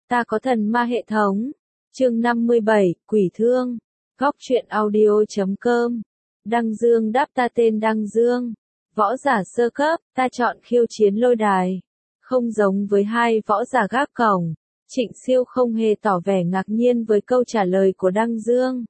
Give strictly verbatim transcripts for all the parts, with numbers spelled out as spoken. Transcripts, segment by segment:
Ta có thần ma hệ thống. Chương năm mươi bảy, Quỷ Thương. Góc truyện audio chấm com. Đăng Dương đáp ta tên Đăng Dương. Võ giả sơ cấp, ta chọn khiêu chiến lôi đài. Không giống với hai võ giả gác cổng, Trịnh Siêu không hề tỏ vẻ ngạc nhiên với câu trả lời của Đăng Dương.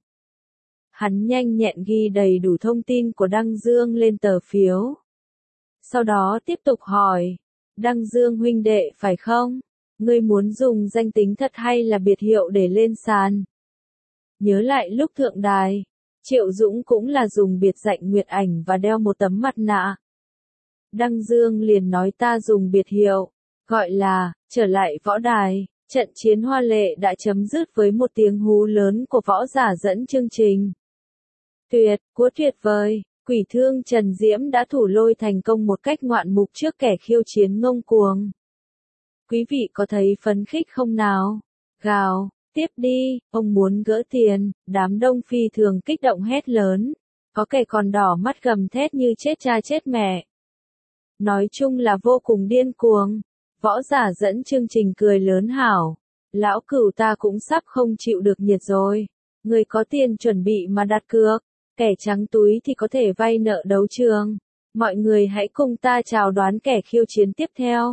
Hắn nhanh nhẹn ghi đầy đủ thông tin của Đăng Dương lên tờ phiếu. Sau đó tiếp tục hỏi, Đăng Dương huynh đệ phải không? Ngươi muốn dùng danh tính thật hay là biệt hiệu để lên sàn? Nhớ lại lúc thượng đài, Triệu Dũng cũng là dùng biệt danh Nguyệt Ảnh và đeo một tấm mặt nạ. Đăng Dương liền nói ta dùng biệt hiệu, gọi là, trở lại võ đài. Trận chiến hoa lệ đã chấm dứt với một tiếng hú lớn của võ giả dẫn chương trình. Tuyệt, quá tuyệt vời, Quỷ Thương Trần Diễm đã thủ lôi thành công một cách ngoạn mục trước kẻ khiêu chiến ngông cuồng. Quý vị có thấy phấn khích không nào? Gào, tiếp đi, ông muốn gỡ tiền, đám đông phi thường kích động hét lớn. Có kẻ còn đỏ mắt gầm thét như chết cha chết mẹ. Nói chung là vô cùng điên cuồng. Võ giả dẫn chương trình cười lớn hảo. Lão cửu ta cũng sắp không chịu được nhiệt rồi. Người có tiền chuẩn bị mà đặt cược. Kẻ trắng túi thì có thể vay nợ đấu trường. Mọi người hãy cùng ta chào đoán kẻ khiêu chiến tiếp theo.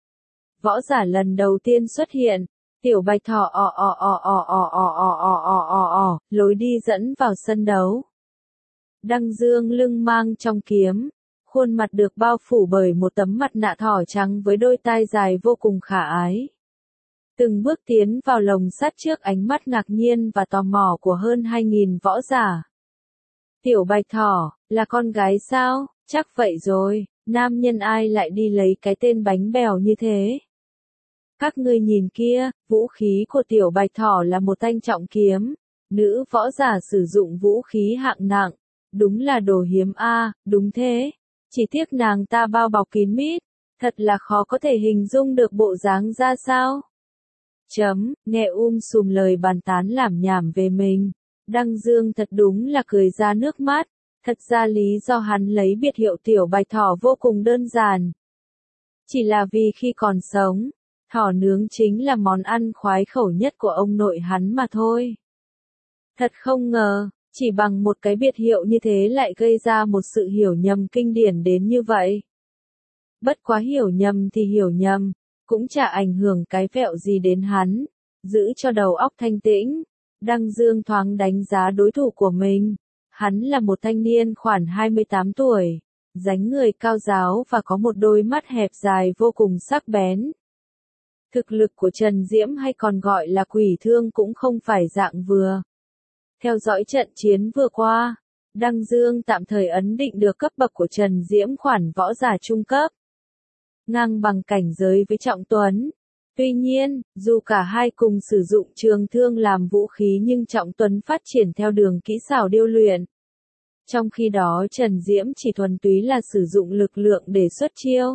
Võ giả lần đầu tiên xuất hiện. Tiểu Bạch Thỏ o o o o o o o o o o o, lối đi dẫn vào sân đấu. Đăng Dương lưng mang trong kiếm. Khuôn mặt được bao phủ bởi một tấm mặt nạ thỏ trắng với đôi tai dài vô cùng khả ái. Từng bước tiến vào lồng sắt trước ánh mắt ngạc nhiên và tò mò của hơn hai nghìn võ giả. Tiểu Bạch Thỏ, là con gái sao? Chắc vậy rồi, nam nhân ai lại đi lấy cái tên bánh bèo như thế? Các ngươi nhìn kia, vũ khí của Tiểu Bạch Thỏ là một thanh trọng kiếm. Nữ võ giả sử dụng vũ khí hạng nặng. Đúng là đồ hiếm a, à, đúng thế. Chỉ tiếc nàng ta bao bọc kín mít, thật là khó có thể hình dung được bộ dáng ra sao. Chấm, nghe um sùm lời bàn tán lảm nhảm về mình. Đăng Dương thật đúng là cười ra nước mắt, thật ra lý do hắn lấy biệt hiệu Tiểu Bạch Thỏ vô cùng đơn giản. Chỉ là vì khi còn sống, thỏ nướng chính là món ăn khoái khẩu nhất của ông nội hắn mà thôi. Thật không ngờ. Chỉ bằng một cái biệt hiệu như thế lại gây ra một sự hiểu nhầm kinh điển đến như vậy. Bất quá hiểu nhầm thì hiểu nhầm, cũng chả ảnh hưởng cái vẹo gì đến hắn, giữ cho đầu óc thanh tĩnh. Đăng Dương thoáng đánh giá đối thủ của mình. Hắn là một thanh niên khoảng hai mươi tám tuổi, dáng người cao ráo và có một đôi mắt hẹp dài vô cùng sắc bén. Thực lực của Trần Diễm hay còn gọi là Quỷ Thương cũng không phải dạng vừa. Theo dõi trận chiến vừa qua, Đăng Dương tạm thời ấn định được cấp bậc của Trần Diễm khoản võ giả trung cấp. Ngang bằng cảnh giới với Trọng Tuấn. Tuy nhiên, dù cả hai cùng sử dụng trường thương làm vũ khí nhưng Trọng Tuấn phát triển theo đường kỹ xảo điêu luyện. Trong khi đó Trần Diễm chỉ thuần túy là sử dụng lực lượng để xuất chiêu.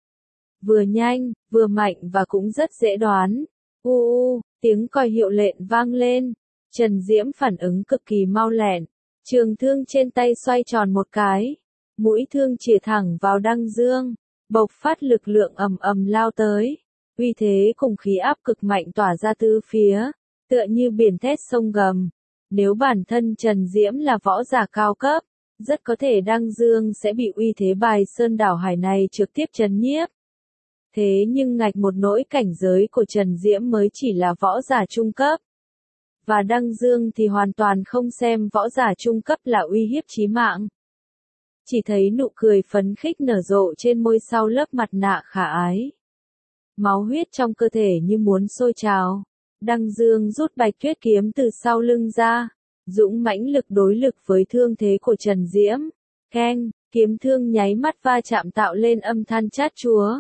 Vừa nhanh, vừa mạnh và cũng rất dễ đoán. U u, tiếng còi hiệu lệnh vang lên. Trần Diễm phản ứng cực kỳ mau lẹn, trường thương trên tay xoay tròn một cái, mũi thương chĩa thẳng vào Đăng Dương, bộc phát lực lượng ầm ầm lao tới, uy thế cùng khí áp cực mạnh tỏa ra tứ phía, tựa như biển thét sông gầm. Nếu bản thân Trần Diễm là võ giả cao cấp, rất có thể Đăng Dương sẽ bị uy thế bài sơn đảo hải này trực tiếp trấn nhiếp. Thế nhưng ngạch một nỗi cảnh giới của Trần Diễm mới chỉ là võ giả trung cấp. Và Đăng Dương thì hoàn toàn không xem võ giả trung cấp là uy hiếp chí mạng. Chỉ thấy nụ cười phấn khích nở rộ trên môi sau lớp mặt nạ khả ái. Máu huyết trong cơ thể như muốn sôi trào. Đăng Dương rút Bạch Tuyết kiếm từ sau lưng ra, dũng mãnh lực đối lực với thương thế của Trần Diễm. Keng, kiếm thương nháy mắt va chạm tạo lên âm thanh chát chúa.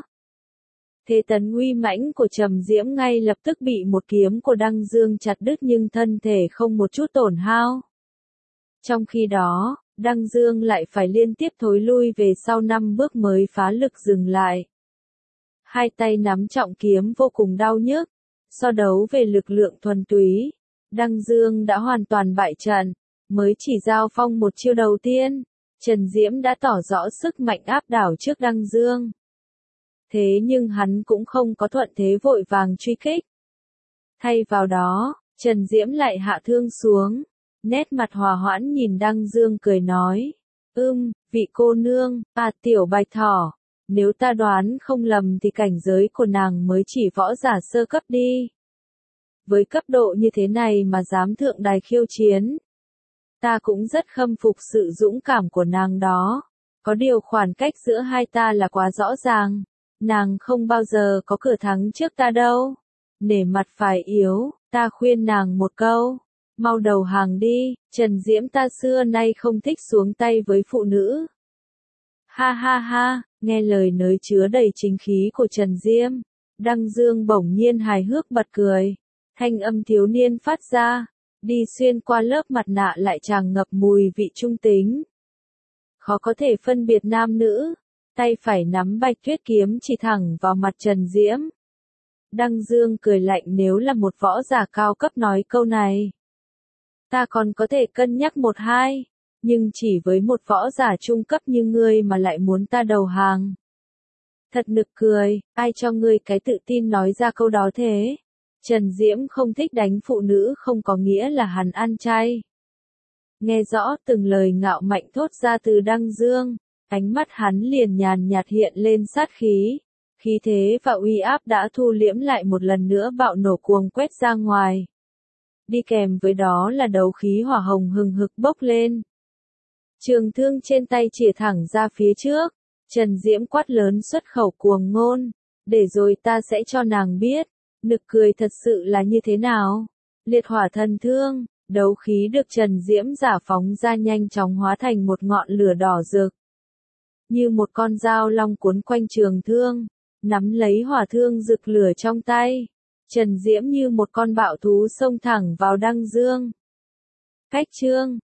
Thế tấn uy mãnh của Trầm Diễm ngay lập tức bị một kiếm của Đăng Dương chặt đứt nhưng thân thể không một chút tổn hao. Trong khi đó, Đăng Dương lại phải liên tiếp thối lui về sau năm bước mới phá lực dừng lại. Hai tay nắm trọng kiếm vô cùng đau nhức. So đấu về lực lượng thuần túy, Đăng Dương đã hoàn toàn bại trận. Mới chỉ giao phong một chiêu đầu tiên, Trần Diễm đã tỏ rõ sức mạnh áp đảo trước Đăng Dương. Thế nhưng hắn cũng không có thuận thế vội vàng truy kích. Thay vào đó, Trần Diễm lại hạ thương xuống, nét mặt hòa hoãn nhìn Đăng Dương cười nói, ưm, vị cô nương, à tiểu bạch thỏ, nếu ta đoán không lầm thì cảnh giới của nàng mới chỉ võ giả sơ cấp đi. Với cấp độ như thế này mà dám thượng đài khiêu chiến, ta cũng rất khâm phục sự dũng cảm của nàng đó. Có điều khoảng cách giữa hai ta là quá rõ ràng, nàng không bao giờ có cửa thắng trước ta đâu. Nể mặt phải yếu, ta khuyên nàng một câu, mau đầu hàng đi, Trần Diễm ta xưa nay không thích xuống tay với phụ nữ. Ha ha ha, nghe lời nới chứa đầy chính khí của Trần Diễm, Đăng Dương bỗng nhiên hài hước bật cười, thanh âm thiếu niên phát ra, đi xuyên qua lớp mặt nạ lại tràn ngập mùi vị trung tính. Khó có thể phân biệt nam nữ, tay phải nắm bạch tuyết kiếm chỉ thẳng vào mặt Trần Diễm. Đăng Dương cười lạnh, nếu là một võ giả cao cấp nói câu này, ta còn có thể cân nhắc một hai, nhưng chỉ với một võ giả trung cấp như ngươi mà lại muốn ta đầu hàng. Thật nực cười, ai cho ngươi cái tự tin nói ra câu đó thế? Trần Diễm không thích đánh phụ nữ không có nghĩa là hắn ăn chay. Nghe rõ từng lời ngạo mạnh thốt ra từ Đăng Dương, ánh mắt hắn liền nhàn nhạt hiện lên sát khí. Khí thế và uy áp đã thu liễm lại một lần nữa bạo nổ cuồng quét ra ngoài. Đi kèm với đó là đấu khí hỏa hồng hừng hực bốc lên. Trường thương trên tay chìa thẳng ra phía trước, Trần Diễm quát lớn xuất khẩu cuồng ngôn, để rồi ta sẽ cho nàng biết, nực cười thật sự là như thế nào. Liệt hỏa thần thương, đấu khí được Trần Diễm giả phóng ra nhanh chóng hóa thành một ngọn lửa đỏ rực. Như một con dao long cuốn quanh trường thương, nắm lấy hỏa thương rực lửa trong tay. Trần Diễm như một con bạo thú xông thẳng vào Đăng Dương. Cách chương